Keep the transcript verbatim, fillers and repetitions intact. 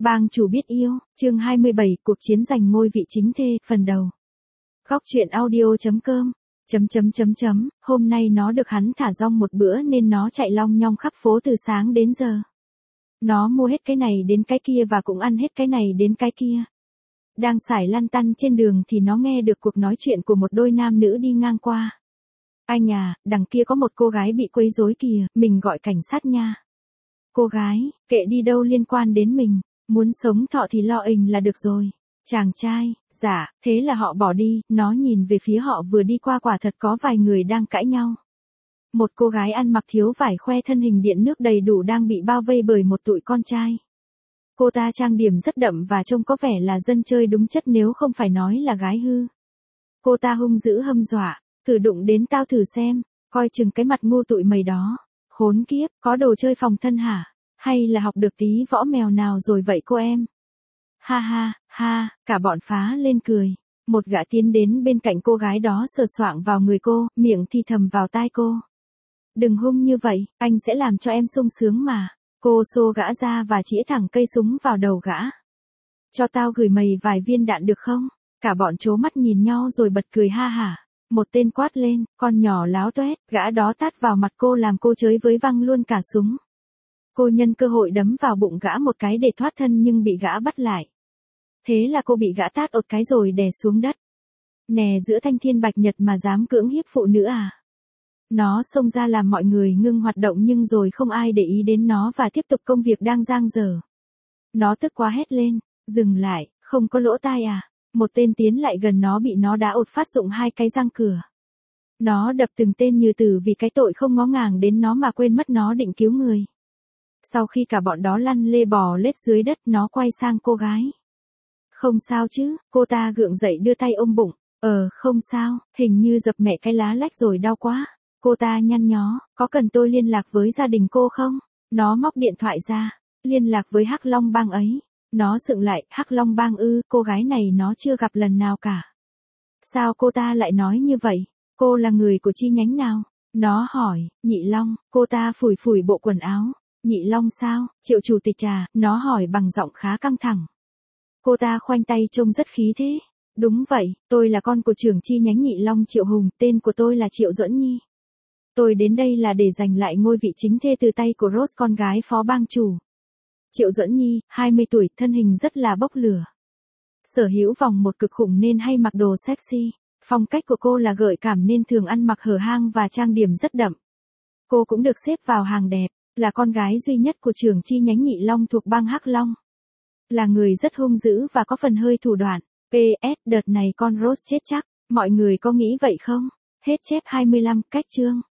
Bang chủ biết yêu, chương hai mươi bảy, cuộc chiến giành ngôi vị chính thê, phần đầu. Góc truyện audio chấm com, chấm chấm chấm chấm, hôm nay nó được hắn thả rong một bữa nên nó chạy long nhong khắp phố từ sáng đến giờ. Nó mua hết cái này đến cái kia và cũng ăn hết cái này đến cái kia. Đang sải lăn tăn trên đường thì nó nghe được cuộc nói chuyện của một đôi nam nữ đi ngang qua. Anh à, đằng kia có một cô gái bị quấy rối kìa, mình gọi cảnh sát nha. Cô gái, kệ đi đâu liên quan đến mình, muốn sống thọ thì lo ình là được rồi. Chàng trai, dạ, thế là họ bỏ đi, nó nhìn về phía họ vừa đi qua quả thật có vài người đang cãi nhau. Một cô gái ăn mặc thiếu vải khoe thân hình điện nước đầy đủ đang bị bao vây bởi một tụi con trai. Cô ta trang điểm rất đậm và trông có vẻ là dân chơi đúng chất nếu không phải nói là gái hư. Cô ta hung dữ hâm dọa, thử đụng đến tao thử xem, coi chừng cái mặt ngu tụi mày đó. Khốn kiếp, có đồ chơi phòng thân hả? Hay là học được tí võ mèo nào rồi vậy cô em? Ha ha, ha, cả bọn phá lên cười. Một gã tiến đến bên cạnh cô gái đó sờ soạng vào người cô, miệng thì thầm vào tai cô. Đừng hung như vậy, anh sẽ làm cho em sung sướng mà. Cô xô gã ra và chĩa thẳng cây súng vào đầu gã. Cho tao gửi mày vài viên đạn được không? Cả bọn trố mắt nhìn nhau rồi bật cười ha hả. Một tên quát lên, con nhỏ láo toét, gã đó tát vào mặt cô làm cô chới với văng luôn cả súng. Cô nhân cơ hội đấm vào bụng gã một cái để thoát thân nhưng bị gã bắt lại. Thế là cô bị gã tát ột cái rồi đè xuống đất. Nè giữa thanh thiên bạch nhật mà dám cưỡng hiếp phụ nữ à? Nó xông ra làm mọi người ngưng hoạt động nhưng rồi không ai để ý đến nó và tiếp tục công việc đang dang dở. Nó tức quá hét lên, dừng lại, không có lỗ tai à? Một tên tiến lại gần nó bị nó đá ột phát dụng hai cái răng cửa. Nó đập từng tên như tử vì cái tội không ngó ngàng đến nó mà quên mất nó định cứu người. Sau khi cả bọn đó lăn lê bò lết dưới đất nó quay sang cô gái. Không sao chứ, cô ta gượng dậy đưa tay ôm bụng. Ờ, không sao, hình như dập mẹ cái lá lách rồi đau quá. Cô ta nhăn nhó, có cần tôi liên lạc với gia đình cô không? Nó móc điện thoại ra, liên lạc với Hắc Long Bang ấy. Nó sững lại, Hắc Long Bang ư, cô gái này nó chưa gặp lần nào cả. Sao cô ta lại nói như vậy? Cô là người của chi nhánh nào? Nó hỏi, Nhị Long, cô ta phủi phủi bộ quần áo. Nhị Long sao, Triệu chủ tịch à? Nó hỏi bằng giọng khá căng thẳng. Cô ta khoanh tay trông rất khí thế. Đúng vậy, tôi là con của trưởng chi nhánh Nhị Long Triệu Hùng, tên của tôi là Triệu Duẫn Nhi. Tôi đến đây là để giành lại ngôi vị chính thê từ tay của Rose con gái phó bang chủ. Triệu Duẫn Nhi, hai mươi tuổi, thân hình rất là bốc lửa. Sở hữu vòng một cực khủng nên hay mặc đồ sexy. Phong cách của cô là gợi cảm nên thường ăn mặc hở hang và trang điểm rất đậm. Cô cũng được xếp vào hàng đẹp, là con gái duy nhất của trưởng chi nhánh Nhị Long thuộc bang Hắc Long. Là người rất hung dữ và có phần hơi thủ đoạn. pê ét đợt này con Rose chết chắc, mọi người có nghĩ vậy không? Hết chép hai mươi lăm, cách chương.